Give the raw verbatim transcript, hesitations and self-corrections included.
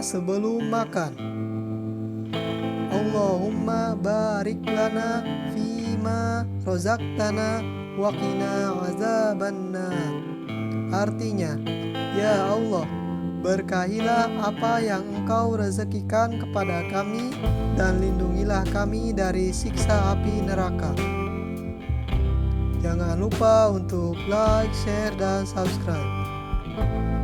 sebelum makan. Allahumma barik lana fima rozaqtana wa qina azabannar. Artinya, ya Allah, berkahilah apa yang Engkau rezekikan kepada kami dan lindungilah kami dari siksa api neraka. Jangan lupa untuk like, share, dan subscribe.